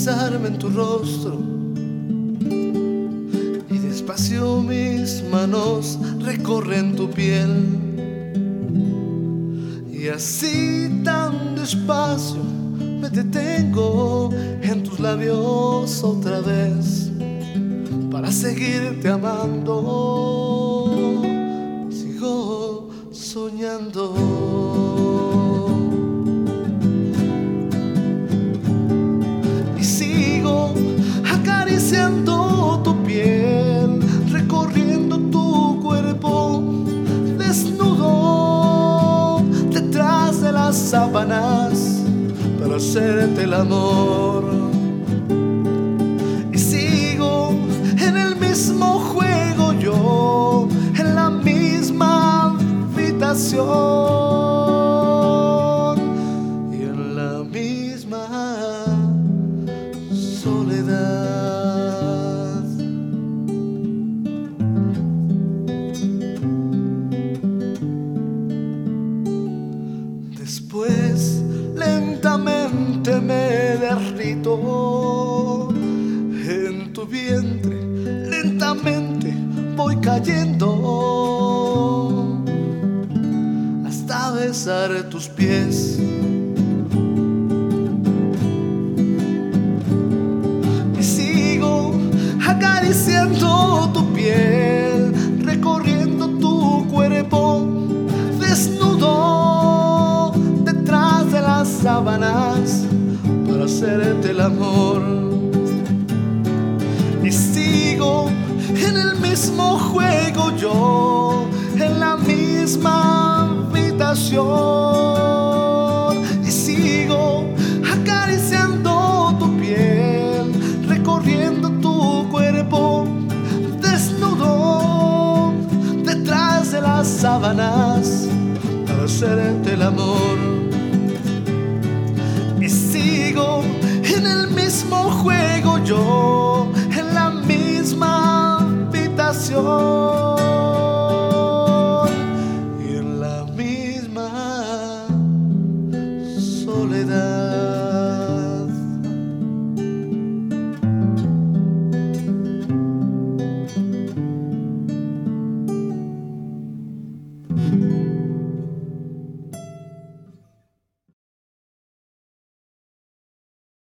deslizarme en tu rostro y despacio mis manos recorren tu piel. Y así tan despacio me detengo en tus labios otra vez para seguirte amando. Sigo soñando. Y sigo acariciando tu piel, recorriendo tu cuerpo desnudo detrás de las sábanas para hacerte el amor. Y sigo en el mismo juego yo, en la misma habitación y en la misma soledad. Después lentamente me derrito en tu vientre, lentamente voy cayendo hasta besar tus pies. Y sigo acariciando tu piel, recorriendo tu cuerpo desnudo detrás de las sábanas para hacerte el amor. Y sigo en el mismo juego yo, en la misma habitación. Y sigo acariciando tu piel, recorriendo tu cuerpo desnudo detrás de las sábanas para hacerte el amor. Y sigo en el mismo juego yo, en la misma habitación.